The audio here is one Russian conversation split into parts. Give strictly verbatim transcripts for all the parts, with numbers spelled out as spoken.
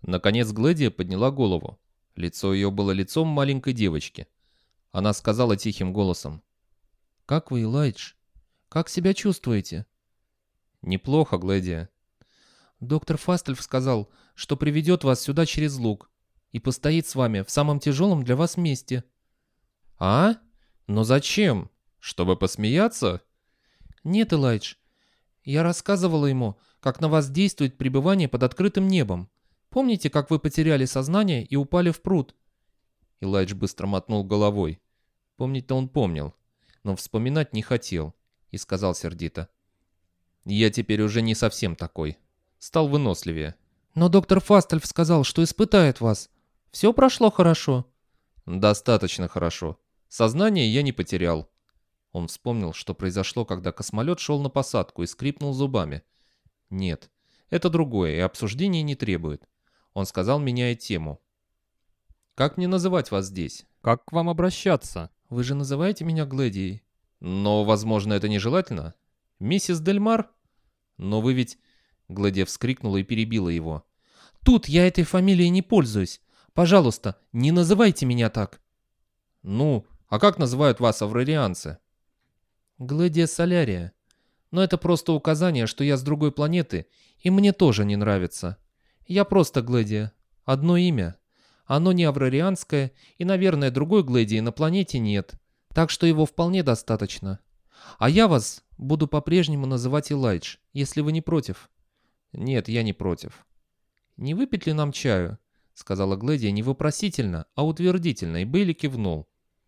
Наконец Глэдия подняла голову. Лицо ее было лицом маленькой девочки. Она сказала тихим голосом: «Как вы, Элайдж? Как себя чувствуете?» «Неплохо, Глэдия». «Доктор Фастельф сказал, что приведет вас сюда через луг и постоит с вами в самом тяжелом для вас месте». «А? Но зачем? Чтобы посмеяться?» «Нет, Элайдж. Я рассказывала ему, как на вас действует пребывание под открытым небом. Помните, как вы потеряли сознание и упали в пруд?» Элайдж быстро мотнул головой. Помнить-то он помнил, но вспоминать не хотел, и сказал сердито: «Я теперь уже не совсем такой. Стал выносливее». «Но доктор Фастельф сказал, что испытает вас. Все прошло хорошо?» «Достаточно хорошо. Сознание я не потерял». Он вспомнил, что произошло, когда космолет шел на посадку, и скрипнул зубами. «Нет, это другое, и обсуждения не требует». Он сказал, меняя тему: «Как мне называть вас здесь? Как к вам обращаться?» «Вы же называете меня Глэдией». «Но, возможно, это нежелательно. Миссис Дельмар?» «Но вы ведь...» Глэдия вскрикнула и перебила его. «Тут я этой фамилией не пользуюсь. Пожалуйста, не называйте меня так». «Ну, а как называют вас аврарианцы?» «Глэдия Солярия. Но это просто указание, что я с другой планеты, и мне тоже не нравится. Я просто Глэдия. Одно имя. Оно не аврарианское, и, наверное, другой Глэдии на планете нет. Так что его вполне достаточно. А я вас буду по-прежнему называть Элайдж, если вы не против». «Нет, я не против». «Не выпить ли нам чаю?» — сказала Глэдия не вопросительно, а утвердительно, и Бейли кивнул.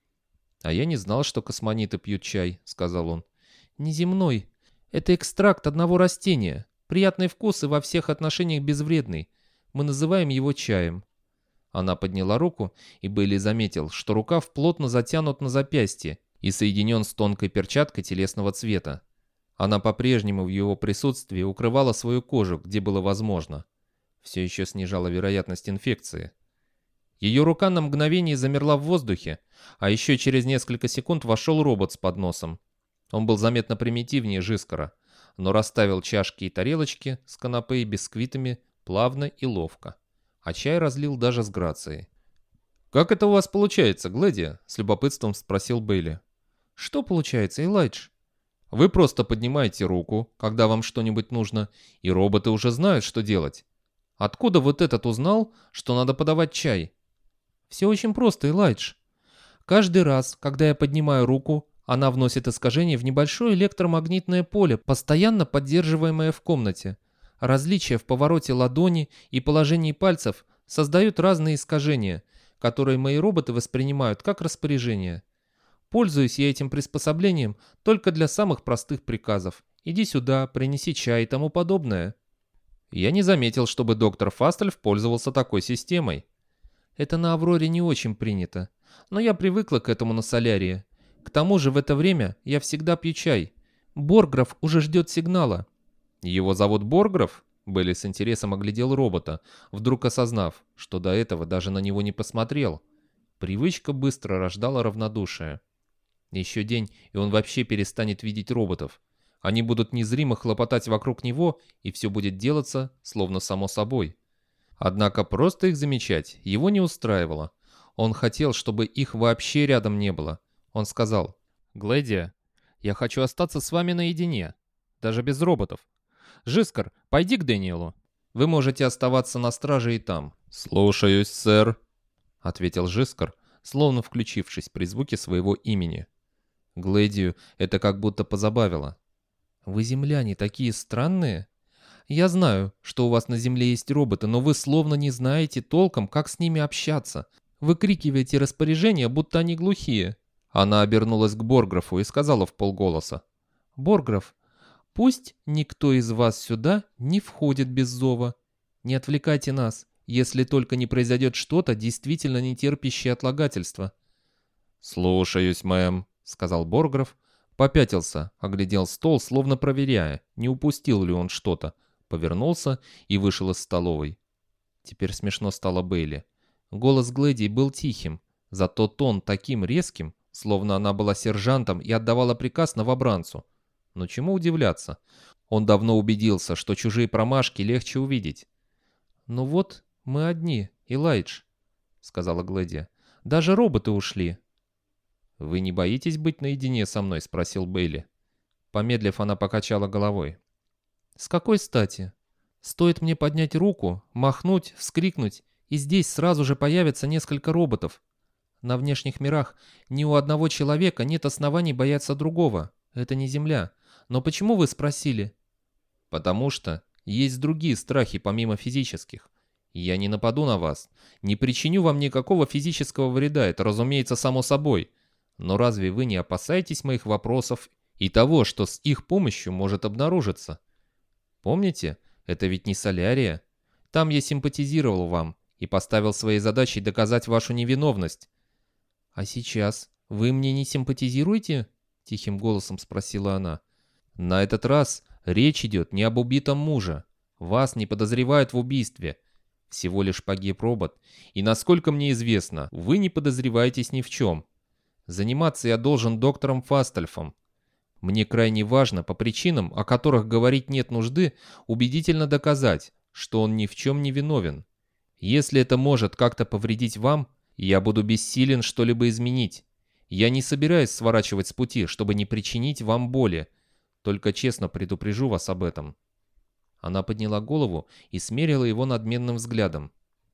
«А я не знал, что космониты пьют чай», — сказал он. «Неземной. Это экстракт одного растения. Приятный вкус и во всех отношениях безвредный. Мы называем его чаем». Она подняла руку, и Бейли заметил, что рукав плотно затянут на запястье и соединен с тонкой перчаткой телесного цвета. Она по-прежнему в его присутствии укрывала свою кожу, где было возможно. Все еще снижала вероятность инфекции. Ее рука на мгновение замерла в воздухе, а еще через несколько секунд вошел робот с подносом. Он был заметно примитивнее Жискара, но расставил чашки и тарелочки с канапе и бисквитами плавно и ловко, а чай разлил даже с грацией. «Как это у вас получается, Глэдия?» — с любопытством спросил Бейли. «Что получается, Элайдж?» «Вы просто поднимаете руку, когда вам что-нибудь нужно, и роботы уже знают, что делать. Откуда вот этот узнал, что надо подавать чай?» «Все очень просто, Элайдж. Каждый раз, когда я поднимаю руку, она вносит искажение в небольшое электромагнитное поле, постоянно поддерживаемое в комнате. Различия в повороте ладони и положении пальцев создают разные искажения, которые мои роботы воспринимают как распоряжение. Пользуюсь я этим приспособлением только для самых простых приказов. Иди сюда, принеси чай и тому подобное». Я не заметил, чтобы доктор Фастельф пользовался такой системой. Это на Авроре не очень принято, но я привыкла к этому на Солярии. К тому же в это время я всегда пью чай. Борграф уже ждет сигнала. «Его зовут Борграф?» Белли с интересом оглядел робота, вдруг осознав, что до этого даже на него не посмотрел. Привычка быстро рождала равнодушие. Еще день, и он вообще перестанет видеть роботов. Они будут незримо хлопотать вокруг него, и все будет делаться, словно само собой. Однако просто их замечать его не устраивало. Он хотел, чтобы их вообще рядом не было. Он сказал: «Глэдия, я хочу остаться с вами наедине, даже без роботов. Жискар, пойди к Дэниелу. Вы можете оставаться на страже и там». «Слушаюсь, сэр», — ответил Жискар, словно включившись при звуке своего имени. Глэдию это как будто позабавило. «Вы, земляне, такие странные. Я знаю, что у вас на Земле есть роботы, но вы словно не знаете толком, как с ними общаться. Выкрикиваете распоряжения, будто они глухие». Она обернулась к Борграфу и сказала вполголоса: «Борграф, пусть никто из вас сюда не входит без зова. Не отвлекайте нас, если только не произойдет что-то, действительно не терпящее отлагательства». «Слушаюсь, мэм», — сказал Борграф, попятился, оглядел стол, словно проверяя, не упустил ли он что-то, повернулся и вышел из столовой. Теперь смешно стало Бейли. Голос Глэдии был тихим, зато тон таким резким, словно она была сержантом и отдавала приказ новобранцу. Но чему удивляться? Он давно убедился, что чужие промашки легче увидеть. «Ну вот, «Мы одни, Элайдж», — сказала Глэдия. «Даже роботы ушли». «Вы не боитесь быть наедине со мной?» — спросил Бейли. Помедлив, она покачала головой. «С какой стати? Стоит мне поднять руку, махнуть, вскрикнуть, и здесь сразу же появится несколько роботов. На внешних мирах ни у одного человека нет оснований бояться другого. Это не Земля. Но почему вы спросили?» «Потому что есть другие страхи помимо физических. Я не нападу на вас, не причиню вам никакого физического вреда, это, разумеется, само собой. Но разве вы не опасаетесь моих вопросов и того, что с их помощью может обнаружиться? Помните, это ведь не Солярия. Там я симпатизировал вам и поставил своей задачей доказать вашу невиновность». «А сейчас вы мне не симпатизируете?» — тихим голосом спросила она. «На этот раз речь идет не об убитом муже. Вас не подозревают в убийстве. Всего лишь погиб робот, и, насколько мне известно, вы не подозреваетесь ни в чем. Заниматься я должен доктором Фастальфом. Мне крайне важно, по причинам, о которых говорить нет нужды, убедительно доказать, что он ни в чем не виновен. Если это может как-то повредить вам, я буду бессилен что-либо изменить. Я не собираюсь сворачивать с пути, чтобы не причинить вам боли. Только честно предупрежу вас об этом». Она подняла голову и смерила его надменным взглядом.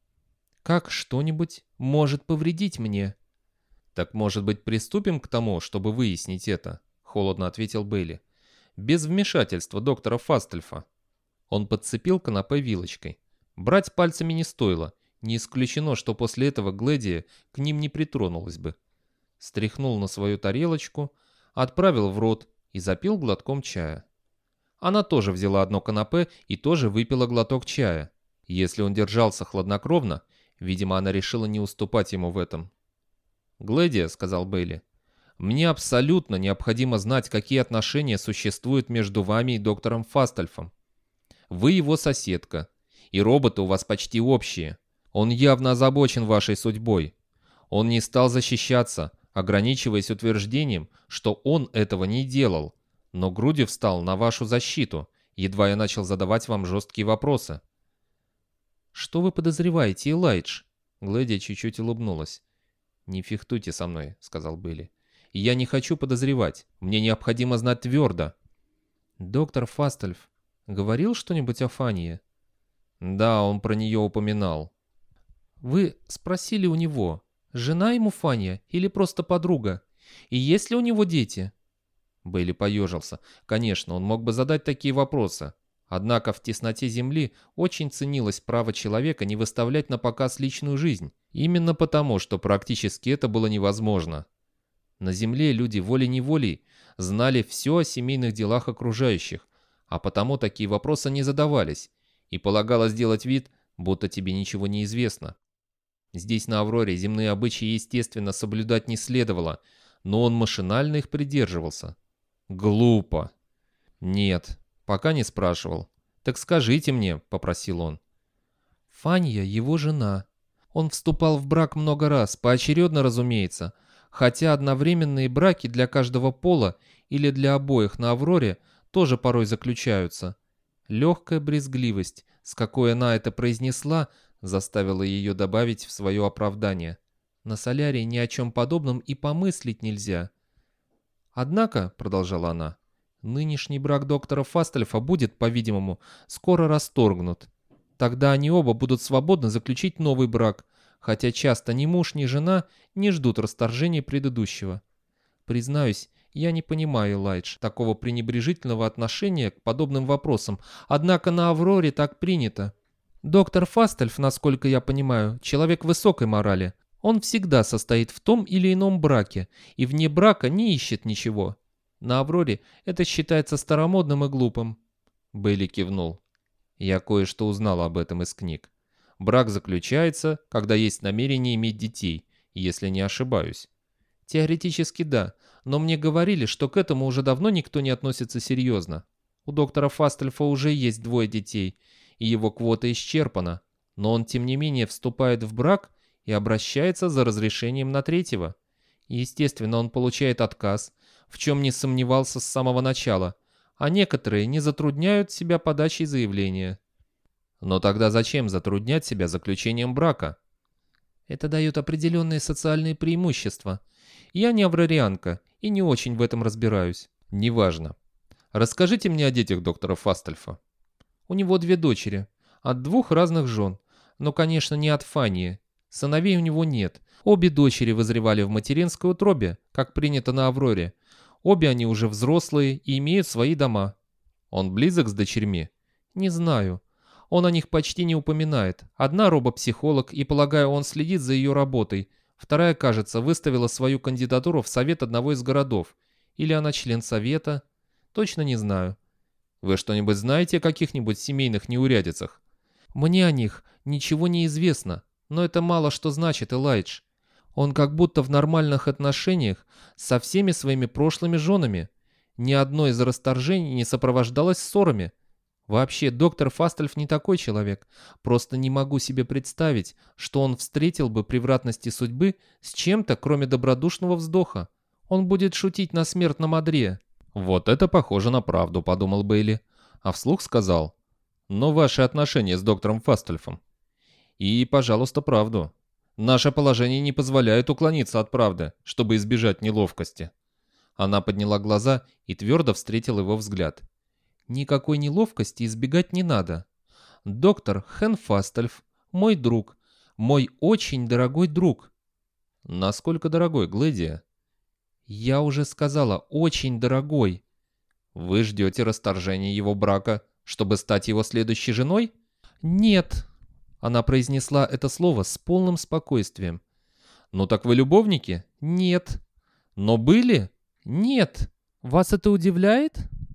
«Как что-нибудь может повредить мне?» «Так, может быть, приступим к тому, чтобы выяснить это?» — холодно ответил Бейли. «Без вмешательства доктора Фастальфа». Он подцепил канапе вилочкой. Брать пальцами не стоило. Не исключено, что после этого Глэдия к ним не притронулась бы. Стряхнул на свою тарелочку, отправил в рот и запил глотком чая. Она тоже взяла одно канапе и тоже выпила глоток чая. Если он держался хладнокровно, видимо, она решила не уступать ему в этом. «Глэдия», — сказал Бейли, — «мне абсолютно необходимо знать, какие отношения существуют между вами и доктором Фастальфом. Вы его соседка, и роботы у вас почти общие. Он явно озабочен вашей судьбой. Он не стал защищаться, ограничиваясь утверждением, что он этого не делал, но грудью встал на вашу защиту, едва я начал задавать вам жесткие вопросы». «Что вы подозреваете, Элайдж?» Глэдия чуть-чуть улыбнулась. «Не фехтуйте со мной», — сказал Бейли. «Я не хочу подозревать. Мне необходимо знать твердо». «Доктор Фастальф говорил что-нибудь о Фании?» «Да, он про нее упоминал». «Вы спросили у него, жена ему Фания или просто подруга? И есть ли у него дети?» Бейли поежился. Конечно, он мог бы задать такие вопросы. Однако в тесноте Земли очень ценилось право человека не выставлять на показ личную жизнь. Именно потому, что практически это было невозможно. На Земле люди волей-неволей знали все о семейных делах окружающих, а потому такие вопросы не задавались, и полагалось делать вид, будто тебе ничего не известно. Здесь, на Авроре, земные обычаи, естественно, соблюдать не следовало, но он машинально их придерживался. Глупо. «Нет, пока не спрашивал. Так скажите мне», — попросил он. «Фанья — его жена. Он вступал в брак много раз, поочередно, разумеется, хотя одновременные браки для каждого пола или для обоих на Авроре тоже порой заключаются». Легкая брезгливость, с какой она это произнесла, заставила ее добавить в свое оправдание. На Солярии ни о чем подобном и помыслить нельзя. «Однако», — продолжала она, — «нынешний брак доктора Фастальфа будет, по-видимому, скоро расторгнут. Тогда они оба будут свободны заключить новый брак, хотя часто ни муж, ни жена не ждут расторжения предыдущего. Признаюсь, я не понимаю, Элайдж, такого пренебрежительного отношения к подобным вопросам, однако на Авроре так принято. Доктор Фастальф, насколько я понимаю, человек высокой морали. Он всегда состоит в том или ином браке, и вне брака не ищет ничего. На Авроре это считается старомодным и глупым». Бейли кивнул. «Я кое-что узнал об этом из книг. Брак заключается, когда есть намерение иметь детей, если не ошибаюсь». «Теоретически да, но мне говорили, что к этому уже давно никто не относится серьезно. У доктора Фастальфа уже есть двое детей, и его квота исчерпана, но он тем не менее вступает в брак и обращается за разрешением на третьего. Естественно, он получает отказ, в чем не сомневался с самого начала, а некоторые не затрудняют себя подачей заявления». Но тогда зачем затруднять себя заключением брака? Это дает определенные социальные преимущества. Я не аврарианка и не очень в этом разбираюсь. Неважно. Расскажите мне о детях доктора Фастельфа. У него две дочери, от двух разных жен, но, конечно, не от Фании. Сыновей у него нет. Обе дочери вызревали в материнской утробе, как принято на Авроре. Обе они уже взрослые и имеют свои дома. Он близок с дочерьми? Не знаю. Он о них почти не упоминает. Одна робопсихолог, и, полагаю, он следит за ее работой. Вторая, кажется, выставила свою кандидатуру в совет одного из городов. Или она член совета? Точно не знаю. Вы что-нибудь знаете о каких-нибудь семейных неурядицах? Мне о них ничего не известно, но это мало что значит, Элайдж. Он как будто в нормальных отношениях со всеми своими прошлыми женами. Ни одно из расторжений не сопровождалось ссорами. Вообще, доктор Фастельф не такой человек. Просто не могу себе представить, что он встретил бы превратности судьбы с чем-то, кроме добродушного вздоха. Он будет шутить на смертном одре. «Вот это похоже на правду», — подумал Бейли. А вслух сказал: «Но ваши отношения с доктором Фастельфом?» «И, пожалуйста, правду. Наше положение не позволяет уклониться от правды, чтобы избежать неловкости». Она подняла глаза и твердо встретила его взгляд. «Никакой неловкости избегать не надо. Доктор Хен Фастельф, мой друг, мой очень дорогой друг». «Насколько дорогой, Глэдия?» «Я уже сказала, очень дорогой». «Вы ждете расторжения его брака, чтобы стать его следующей женой?» «Нет». Она произнесла это слово с полным спокойствием. «Ну так вы любовники?» «Нет». «Но были?» «Нет». «Вас это удивляет?»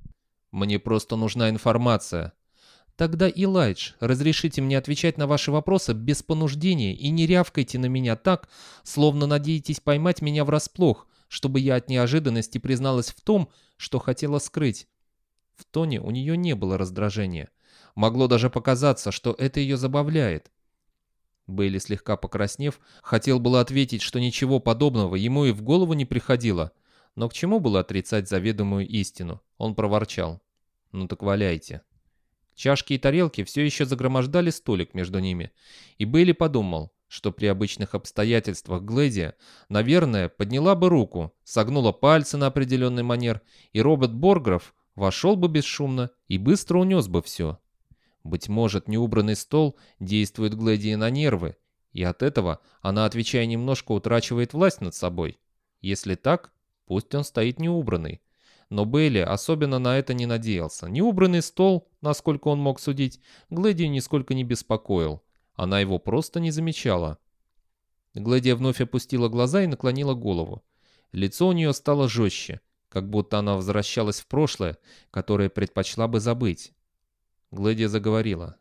«Мне просто нужна информация». «Тогда, Элайдж, разрешите мне отвечать на ваши вопросы без понуждения и не рявкайте на меня так, словно надеетесь поймать меня врасплох, чтобы я от неожиданности призналась в том, что хотела скрыть». В тоне у нее не было раздражения. Могло даже показаться, что это ее забавляет. Бейли, слегка покраснев, хотел было ответить, что ничего подобного ему и в голову не приходило. Но к чему было отрицать заведомую истину? Он проворчал: «Ну так валяйте». Чашки и тарелки все еще загромождали столик между ними, и Бейли подумал, что при обычных обстоятельствах Глэдия, наверное, подняла бы руку, согнула пальцы на определенный манер, и робот Боргров вошел бы бесшумно и быстро унес бы все. Быть может, неубранный стол действует Глэдии на нервы, и от этого она, отвечая немножко, утрачивает власть над собой. Если так, пусть он стоит неубранный. Но Бейли особенно на это не надеялся. Неубранный стол, насколько он мог судить, Глэдию нисколько не беспокоил. Она его просто не замечала. Глэдия вновь опустила глаза и наклонила голову. Лицо у нее стало жестче, как будто она возвращалась в прошлое, которое предпочла бы забыть. Глэдия заговорила.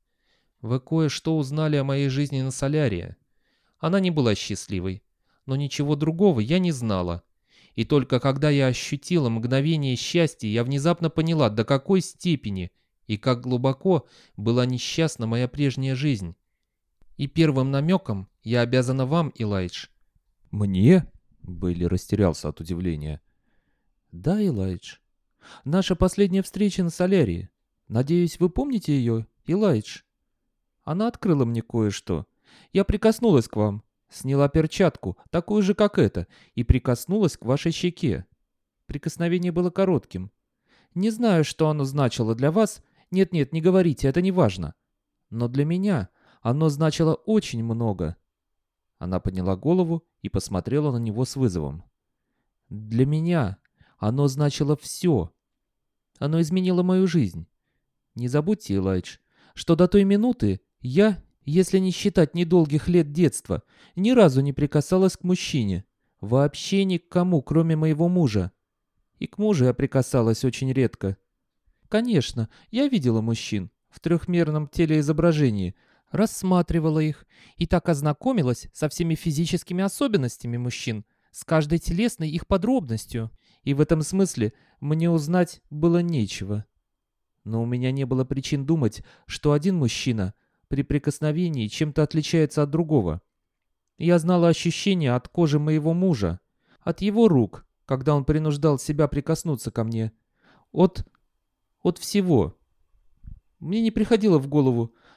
«Вы кое-что узнали о моей жизни на Солярии. Она не была счастливой, но ничего другого я не знала. И только когда я ощутила мгновение счастья, я внезапно поняла, до какой степени и как глубоко была несчастна моя прежняя жизнь. И первым намеком я обязана вам, Элайдж». «Мне?» — Бейли растерялся от удивления. «Да, Элайдж. Наша последняя встреча на Солярии. Надеюсь, вы помните ее, Элайдж? Она открыла мне кое-что. Я прикоснулась к вам, сняла перчатку, такую же, как эта, и прикоснулась к вашей щеке. Прикосновение было коротким. Не знаю, что оно значило для вас. Нет-нет, не говорите, это не важно. Но для меня оно значило очень много». Она подняла голову и посмотрела на него с вызовом. «Для меня оно значило все. Оно изменило мою жизнь. Не забудьте, Элайдж, что до той минуты я, если не считать недолгих лет детства, ни разу не прикасалась к мужчине. Вообще ни к кому, кроме моего мужа. И к мужу я прикасалась очень редко. Конечно, я видела мужчин в трехмерном телеизображении, рассматривала их и так ознакомилась со всеми физическими особенностями мужчин, с каждой телесной их подробностью. И в этом смысле мне узнать было нечего. Но у меня не было причин думать, что один мужчина при прикосновении чем-то отличается от другого. Я знала ощущения от кожи моего мужа, от его рук, когда он принуждал себя прикоснуться ко мне, от... от всего. Мне не приходило в голову,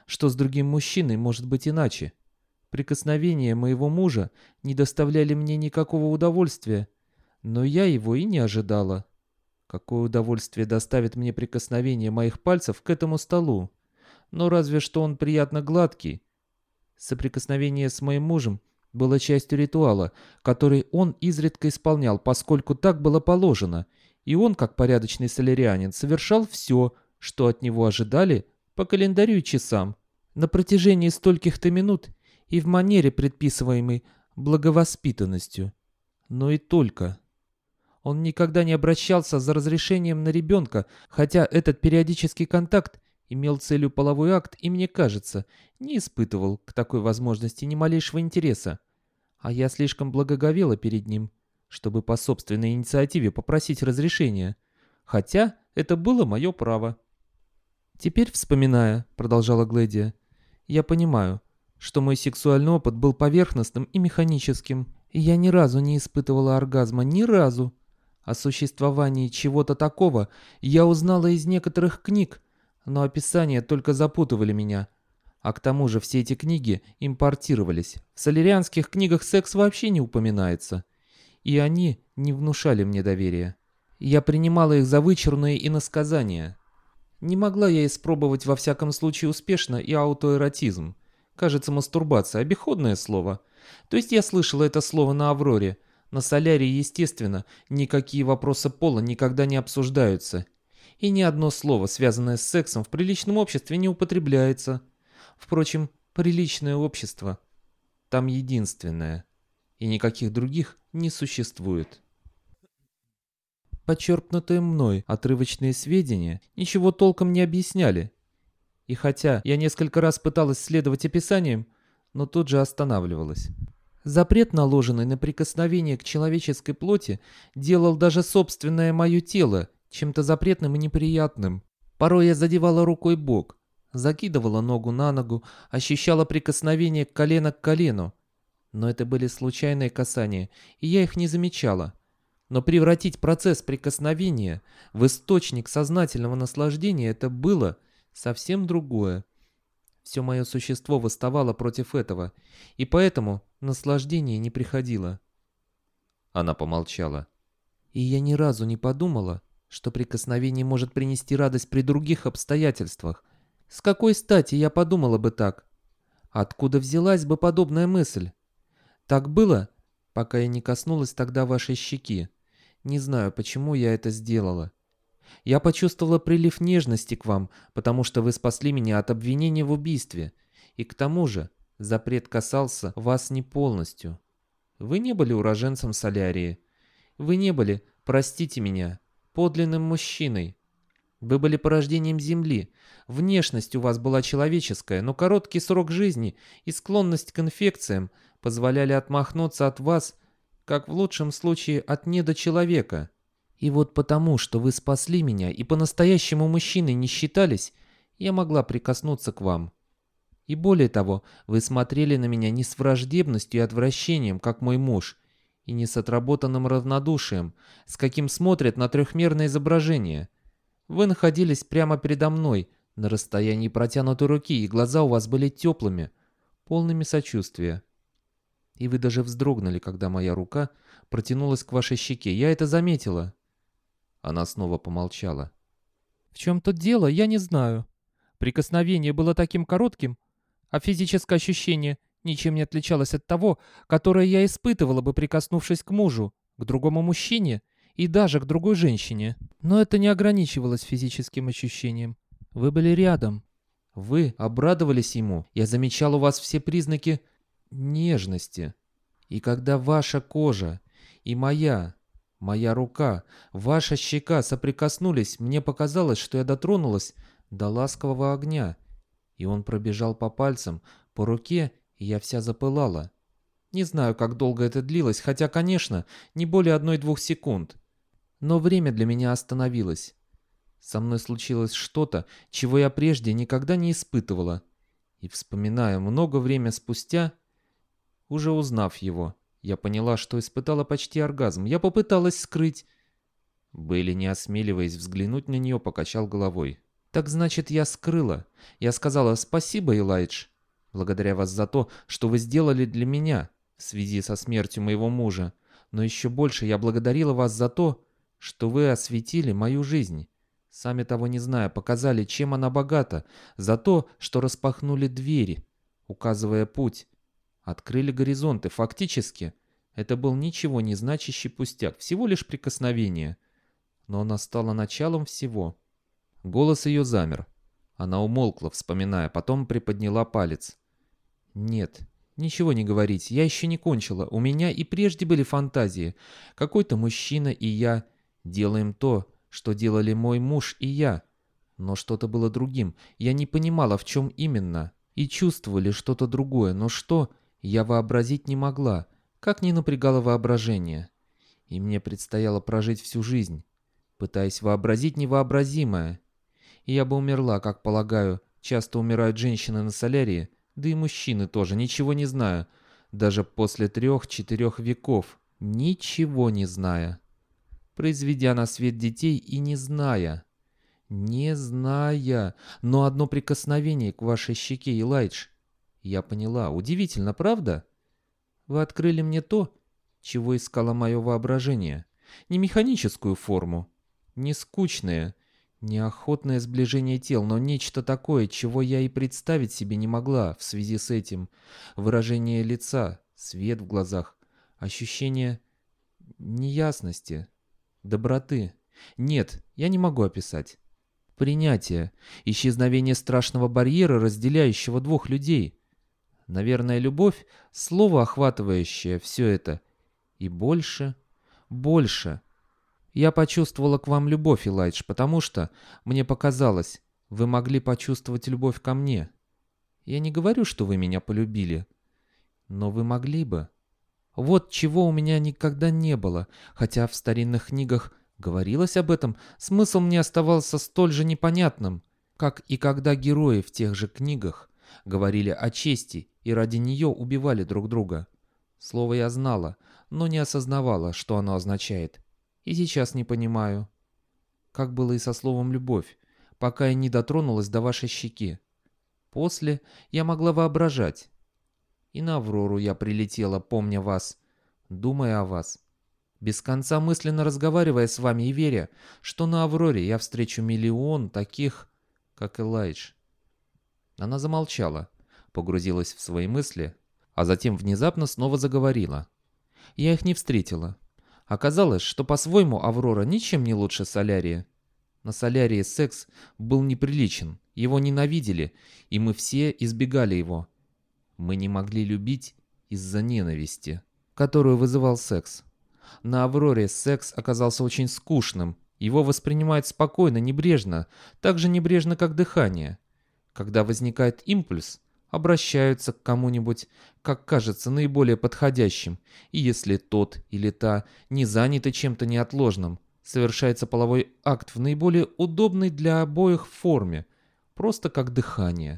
что с другим мужчиной может быть иначе. Прикосновения моего мужа не доставляли мне никакого удовольствия, но я его и не ожидала. Какое удовольствие доставит мне прикосновение моих пальцев к этому столу? Но разве что он приятно гладкий. Соприкосновение с моим мужем было частью ритуала, который он изредка исполнял, поскольку так было положено, и он, как порядочный солярианин, совершал все, что от него ожидали по календарю и часам, на протяжении стольких-то минут и в манере, предписываемой благовоспитанностью. Но и только. Он никогда не обращался за разрешением на ребенка, хотя этот периодический контакт имел целью половой акт и, мне кажется, не испытывал к такой возможности ни малейшего интереса. А я слишком благоговела перед ним, чтобы по собственной инициативе попросить разрешения, хотя это было мое право. «Теперь, вспоминая, — продолжала Глэдия, — я понимаю, что мой сексуальный опыт был поверхностным и механическим, и я ни разу не испытывала оргазма, ни разу. О существовании чего-то такого я узнала из некоторых книг, но описания только запутывали меня. А к тому же все эти книги импортировались. В солярианских книгах секс вообще не упоминается. И они не внушали мне доверия. Я принимала их за вычурные иносказания. Не могла я испробовать во всяком случае успешно и аутоэротизм. Кажется, мастурбация — обиходное слово. То есть я слышала это слово на Авроре. На Солярии, естественно, никакие вопросы пола никогда не обсуждаются. И ни одно слово, связанное с сексом, в приличном обществе не употребляется. Впрочем, приличное общество там единственное, и никаких других не существует. Подчеркнутые мной отрывочные сведения ничего толком не объясняли. И хотя я несколько раз пыталась следовать описаниям, но тут же останавливалась. Запрет, наложенный на прикосновение к человеческой плоти, делал даже собственное мое тело чем-то запретным и неприятным. Порой я задевала рукой бок, закидывала ногу на ногу, ощущала прикосновение колена к колену. Но это были случайные касания, и я их не замечала. Но превратить процесс прикосновения в источник сознательного наслаждения — это было совсем другое. Все мое существо восставало против этого, и поэтому наслаждение не приходило. Она помолчала. И я ни разу не подумала, что прикосновение может принести радость при других обстоятельствах. С какой стати я подумала бы так? Откуда взялась бы подобная мысль? Так было, пока я не коснулась тогда вашей щеки. Не знаю, почему я это сделала. Я почувствовала прилив нежности к вам, потому что вы спасли меня от обвинения в убийстве. И к тому же запрет касался вас не полностью. Вы не были уроженцем Солярии. Вы не были, простите меня, подлинным мужчиной. Вы были порождением Земли. Внешность у вас была человеческая, но короткий срок жизни и склонность к инфекциям позволяли отмахнуться от вас, как в лучшем случае от недочеловека. И вот потому, что вы спасли меня и по-настоящему мужчиной не считались, я могла прикоснуться к вам. И более того, вы смотрели на меня не с враждебностью и отвращением, как мой муж, и не с отработанным равнодушием, с каким смотрят на трехмерное изображение. Вы находились прямо передо мной, на расстоянии протянутой руки, и глаза у вас были теплыми, полными сочувствия. И вы даже вздрогнули, когда моя рука протянулась к вашей щеке. Я это заметила. Она снова помолчала. В чем тут дело, я не знаю. Прикосновение было таким коротким, а физическое ощущение ничем не отличалось от того, которое я испытывала бы, прикоснувшись к мужу, к другому мужчине и даже к другой женщине. Но это не ограничивалось физическим ощущением. Вы были рядом. Вы обрадовались ему. Я замечал у вас все признаки нежности. И когда ваша кожа и моя, моя рука, ваша щека соприкоснулись, мне показалось, что я дотронулась до ласкового огня. И он пробежал по пальцам, по руке, и я вся запылала. Не знаю, как долго это длилось, хотя, конечно, не более одной-двух секунд. Но время для меня остановилось. Со мной случилось что-то, чего я прежде никогда не испытывала. И, вспоминая много время спустя, уже узнав его, я поняла, что испытала почти оргазм. Я попыталась скрыть. Бейли, не осмеливаясь взглянуть на нее, покачал головой. Так значит, я скрыла. Я сказала спасибо, Элайдж. Благодаря вас за то, что вы сделали для меня в связи со смертью моего мужа. Но еще больше я благодарила вас за то, что вы осветили мою жизнь. Сами того не зная, показали, чем она богата, за то, что распахнули двери, указывая путь, открыли горизонты. Фактически, это был ничего не значащий пустяк, всего лишь прикосновение. Но она стала началом всего. Голос ее замер. Она умолкла, вспоминая, потом приподняла палец. «Нет, ничего не говорить, я еще не кончила. У меня и прежде были фантазии. Какой-то мужчина и я делаем то, что делали мой муж и я. Но что-то было другим. Я не понимала, в чем именно. И чувствовали что-то другое. Но что, я вообразить не могла. Как ни напрягало воображение. И мне предстояло прожить всю жизнь, пытаясь вообразить невообразимое. И я бы умерла, как полагаю, часто умирают женщины на солярии, да и мужчины тоже, ничего не зная, даже после трех-четырех веков, ничего не зная, произведя на свет детей и не зная, не зная, но одно прикосновение к вашей щеке, Элайдж, я поняла, удивительно, правда? Вы открыли мне то, чего искало мое воображение, не механическую форму, не скучное, неохотное сближение тел, но нечто такое, чего я и представить себе не могла в связи с этим. Выражение лица, свет в глазах, ощущение неясности, доброты. Нет, я не могу описать. Принятие, исчезновение страшного барьера, разделяющего двух людей. Наверное, любовь — слово, охватывающее все это. И больше, больше. Я почувствовала к вам любовь, Элайдж, потому что, мне показалось, вы могли почувствовать любовь ко мне. Я не говорю, что вы меня полюбили, но вы могли бы. Вот чего у меня никогда не было, хотя в старинных книгах говорилось об этом, смысл мне оставался столь же непонятным, как и когда герои в тех же книгах говорили о чести и ради нее убивали друг друга. Слово я знала, но не осознавала, что оно означает. И сейчас не понимаю. Как было и со словом «любовь», пока я не дотронулась до вашей щеки. После я могла воображать. И на Аврору я прилетела, помня вас, думая о вас. Без конца мысленно разговаривая с вами и веря, что на Авроре я встречу миллион таких, как Элайдж. Она замолчала, погрузилась в свои мысли, а затем внезапно снова заговорила. Я их не встретила. Оказалось, что по-своему Аврора ничем не лучше Солярии. На Солярии секс был неприличен, его ненавидели, и мы все избегали его. Мы не могли любить из-за ненависти, которую вызывал секс. На Авроре секс оказался очень скучным, его воспринимают спокойно, небрежно, так же небрежно, как дыхание. Когда возникает импульс, обращаются к кому-нибудь, как кажется, наиболее подходящим, и если тот или та не заняты чем-то неотложным, совершается половой акт в наиболее удобной для обоих форме, просто как дыхание.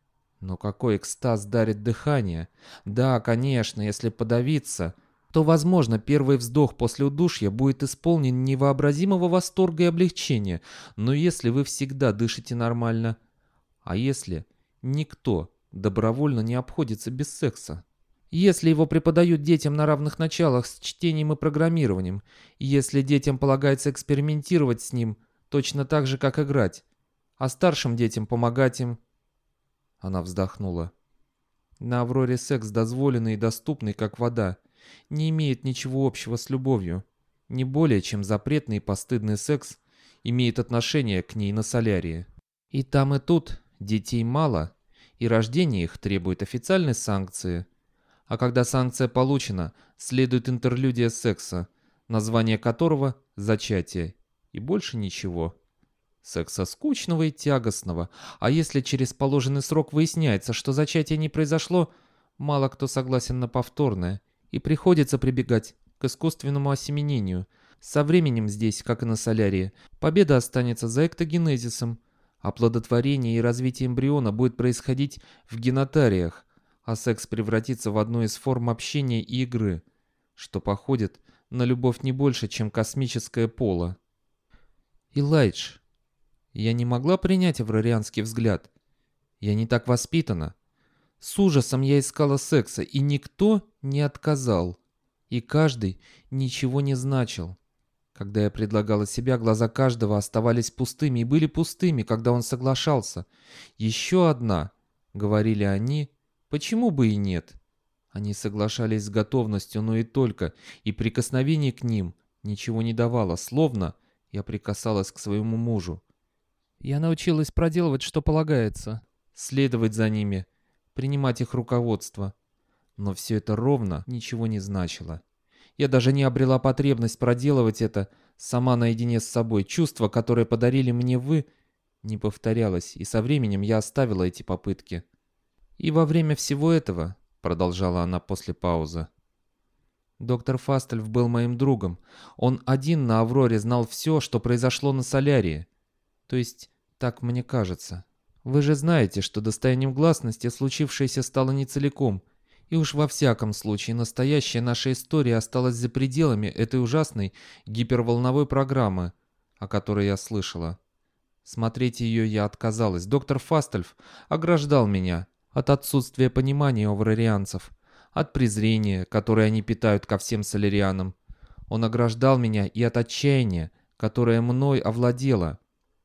Но какой экстаз дарит дыхание? Да, конечно, если подавиться, то, возможно, первый вздох после удушья будет исполнен невообразимого восторга и облегчения, но если вы всегда дышите нормально, а если никто добровольно не обходится без секса. Если его преподают детям на равных началах с чтением и программированием, если детям полагается экспериментировать с ним точно так же, как играть, а старшим детям помогать им... Она вздохнула. На Авроре секс, дозволенный и доступный, как вода, не имеет ничего общего с любовью, не более чем запретный и постыдный секс имеет отношение к ней на Солярии. И там, и тут детей мало, и рождение их требует официальной санкции. А когда санкция получена, следует интерлюдия секса, название которого – зачатие, и больше ничего. Секса скучного и тягостного, а если через положенный срок выясняется, что зачатие не произошло, мало кто согласен на повторное, и приходится прибегать к искусственному осеменению. Со временем здесь, как и на Солярии, победа останется за эктогенезисом, оплодотворение и развитие эмбриона будет происходить в генотариях, а секс превратится в одну из форм общения и игры, что походит на любовь не больше, чем космическое поло. Элайдж, Я не могла принять аврарианский взгляд. Я не так воспитана. С ужасом я искала секса, и никто не отказал. И каждый ничего не значил. Когда я предлагала себя, глаза каждого оставались пустыми и были пустыми, когда он соглашался. Еще одна, говорили они, почему бы и нет? Они соглашались с готовностью, но и только, и прикосновение к ним ничего не давало, словно я прикасалась к своему мужу. Я научилась проделывать, что полагается, следовать за ними, принимать их руководство. Но все это ровно ничего не значило. Я даже не обрела потребность проделывать это сама наедине с собой. Чувство, которое подарили мне вы, не повторялось, и со временем я оставила эти попытки. И во время всего этого, продолжала она после паузы, доктор Фастельф был моим другом. Он один на Авроре знал все, что произошло на Солярии. То есть, так мне кажется. Вы же знаете, что достоянием гласности случившееся стало не целиком. И уж во всяком случае, настоящая наша история осталась за пределами этой ужасной гиперволновой программы, о которой я слышала. Смотреть ее я отказалась. Доктор Фастельф ограждал меня от отсутствия понимания у аврарианцев, от презрения, которое они питают ко всем солярианам. Он ограждал меня и от отчаяния, которое мной овладело.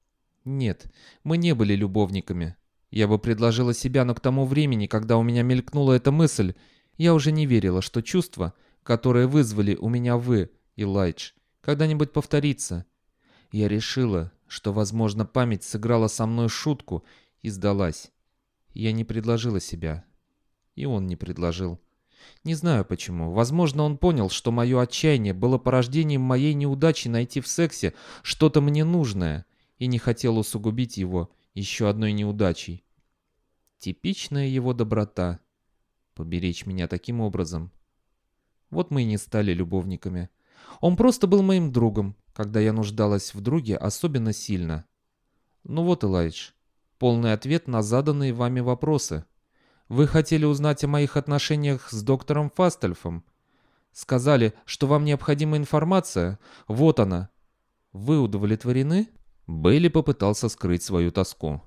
Нет, мы не были любовниками. Я бы предложила себя, но к тому времени, когда у меня мелькнула эта мысль, я уже не верила, что чувства, которые вызвали у меня вы, Элайдж, когда-нибудь повторится. Я решила, что, возможно, память сыграла со мной шутку и сдалась. Я не предложила себя. И он не предложил. Не знаю почему. Возможно, он понял, что мое отчаяние было порождением моей неудачи найти в сексе что-то мне нужное, и не хотел усугубить его еще одной неудачей. Типичная его доброта. Поберечь меня таким образом. Вот мы и не стали любовниками. Он просто был моим другом, когда я нуждалась в друге особенно сильно. Ну вот, Элайдж, полный ответ на заданные вами вопросы. Вы хотели узнать о моих отношениях с доктором Фастельфом. Сказали, что вам необходима информация. Вот она. Вы удовлетворены? Бейли попытался скрыть свою тоску.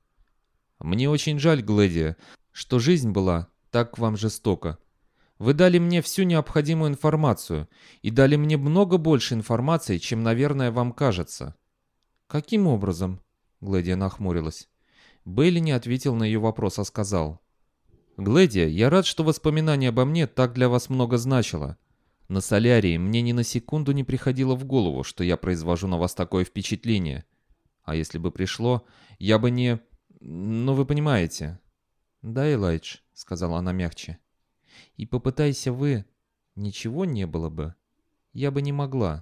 «Мне очень жаль, Глэдия, что жизнь была так к вам жестока. Вы дали мне всю необходимую информацию и дали мне много больше информации, чем, наверное, вам кажется». «Каким образом?» — Глэдия нахмурилась. Бейли не ответил на ее вопрос, а сказал. «Глэдия, я рад, что воспоминание обо мне так для вас много значило. На Солярии мне ни на секунду не приходило в голову, что я произвожу на вас такое впечатление. А если бы пришло, я бы не... Ну, вы понимаете». «Да, Элайдж», — сказала она мягче. «И попытайся вы, ничего не было бы. Я бы не могла».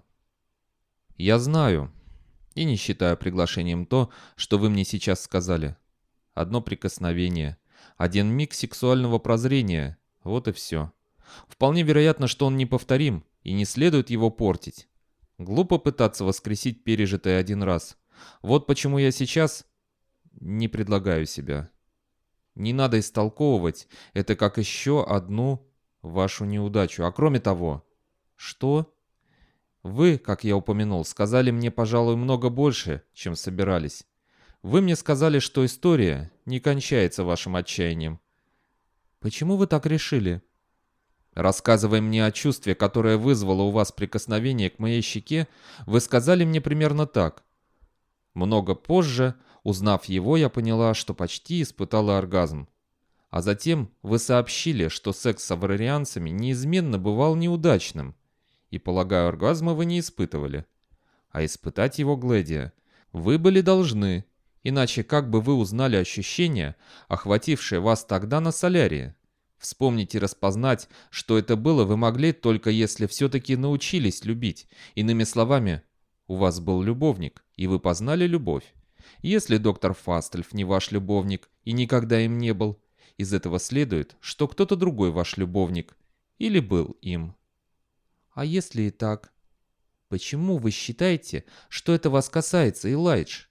«Я знаю. И не считаю приглашением то, что вы мне сейчас сказали. Одно прикосновение, один миг сексуального прозрения. Вот и все. Вполне вероятно, что он неповторим, и не следует его портить. Глупо пытаться воскресить пережитое один раз. Вот почему я сейчас не предлагаю себя. Не надо истолковывать это как еще одну вашу неудачу. А кроме того... Что? Вы, как я упомянул, сказали мне, пожалуй, много больше, чем собирались. Вы мне сказали, что история не кончается вашим отчаянием. Почему вы так решили? Рассказывая мне о чувстве, которое вызвало у вас прикосновение к моей щеке, вы сказали мне примерно так. Много позже, узнав его, я поняла, что почти испытала оргазм. А затем вы сообщили, что секс с аврарианцами неизменно бывал неудачным. И, полагаю, оргазма вы не испытывали. А испытать его, Глэдия, вы были должны, иначе как бы вы узнали ощущения, охватившие вас тогда на Солярии? Вспомнить и распознать, что это было, вы могли только если все-таки научились любить. Иными словами, у вас был любовник, и вы познали любовь. Если доктор Фастельф не ваш любовник и никогда им не был, из этого следует, что кто-то другой ваш любовник или был им. А если и так? Почему вы считаете, что это вас касается, Элайдж?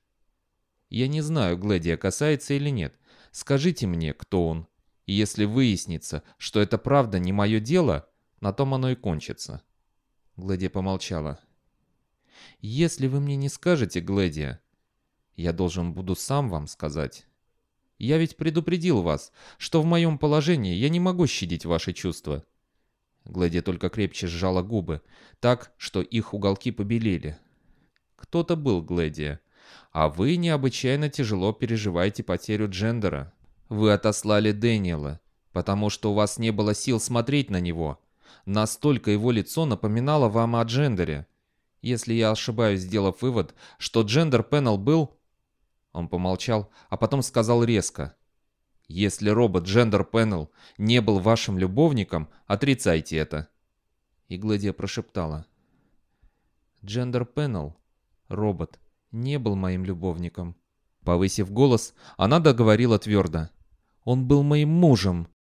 Я не знаю, Глэдия, касается или нет. Скажите мне, кто он. И если выяснится, что это правда не мое дело, на том оно и кончится. Глэдия помолчала. Если вы мне не скажете, Глэдия, Я должен буду сам вам сказать. Я ведь предупредил вас, что в моем положении я не могу щадить ваши чувства». Глэдия только крепче сжала губы, так, что их уголки побелели. «Кто-то был, Глэдия, а вы необычайно тяжело переживаете потерю Джендера. Вы отослали Дэниела, потому что у вас не было сил смотреть на него. Настолько его лицо напоминало вам о Джендере. Если я ошибаюсь, сделав вывод, что Джендер Пеннелл был...» Он помолчал, а потом сказал резко: «Если робот Джендер Пеннелл не был вашим любовником, отрицайте это». И Глэдия прошептала: «Джендер Пеннелл, робот, не был моим любовником». Повысив голос, она договорила твердо: «Он был моим мужем.